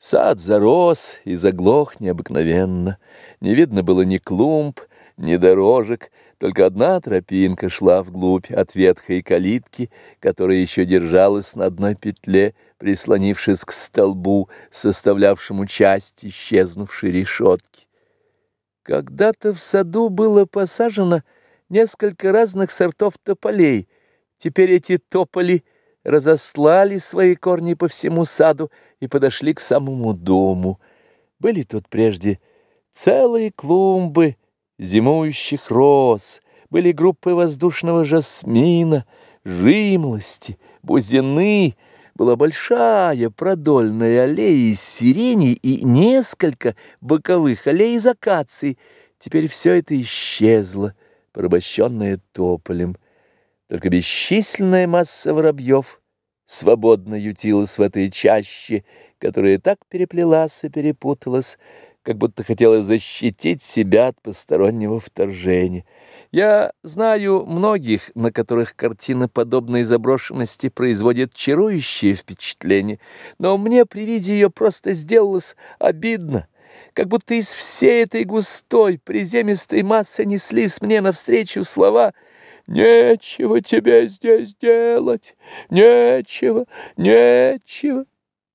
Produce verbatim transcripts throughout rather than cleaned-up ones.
Сад зарос и заглох необыкновенно. Не видно было ни клумб, ни дорожек, только одна тропинка шла вглубь от ветхой калитки, которая еще держалась на одной петле, прислонившись к столбу, составлявшему часть исчезнувшей решетки. Когда-то в саду было посажено несколько разных сортов тополей. Теперь эти тополи разослали свои корни по всему саду и подошли к самому дому. Были тут прежде целые клумбы зимующих роз, были группы воздушного жасмина, жимолости, бузины, была большая продольная аллея из сирени и несколько боковых аллей из акаций. Теперь все это исчезло, порабощенное тополем. Только бесчисленная масса воробьев свободно ютилась в этой чаще, которая так переплелась и перепуталась, как будто хотела защитить себя от постороннего вторжения. Я знаю многих, на которых картина подобной заброшенности производит чарующее впечатление, но мне при виде ее просто сделалось обидно, как будто из всей этой густой приземистой массы неслись мне навстречу слова: «Нечего тебе здесь делать, нечего, нечего».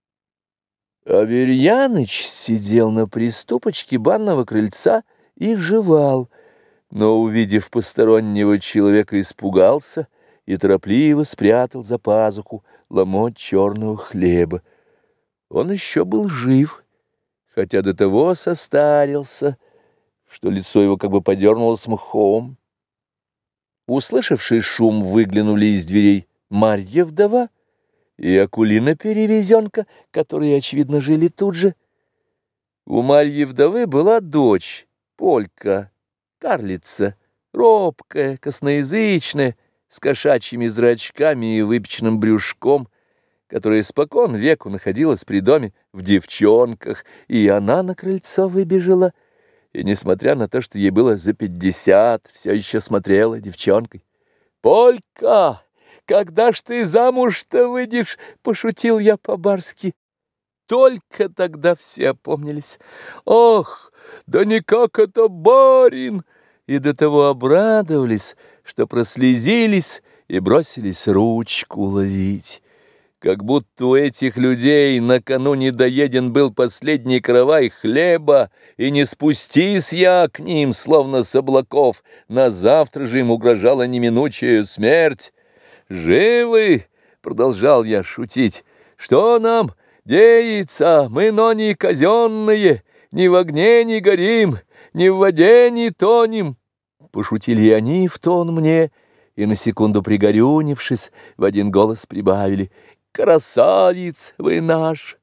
Аверьяныч сидел на приступочке банного крыльца и жевал, но, увидев постороннего человека, испугался и торопливо спрятал за пазуху ломоть черного хлеба. Он еще был жив, хотя до того состарился, что лицо его как бы подернулось мхом. Услышавший шум, выглянули из дверей Марья вдова и Акулина-перевезенка, которые, очевидно, жили тут же. У Марьи вдовы была дочь, Полька, карлица, робкая, косноязычная, с кошачьими зрачками и выпеченным брюшком, которая спокон веку находилась при доме в девчонках, и она на крыльцо выбежала, и, несмотря на то, что ей было за пятьдесят, все еще смотрела девчонкой. «Полька, когда ж ты замуж-то выйдешь?» — пошутил я по-барски. Только тогда все опомнились. «Ах, да никак это барин!» И до того обрадовались, что прослезились и бросились ручку ловить. Как будто у этих людей накануне доеден был последний каравай хлеба, и не спустись я к ним, словно с облаков, на завтра же им угрожала неминучая смерть. «Живы?» — продолжал я шутить. «Что нам деется? Мы, но не казенные, ни в огне не горим, ни в воде не тонем». Пошутили и они в тон мне, и на секунду пригорюнившись, в один голос прибавили: «Красавец вы наш!»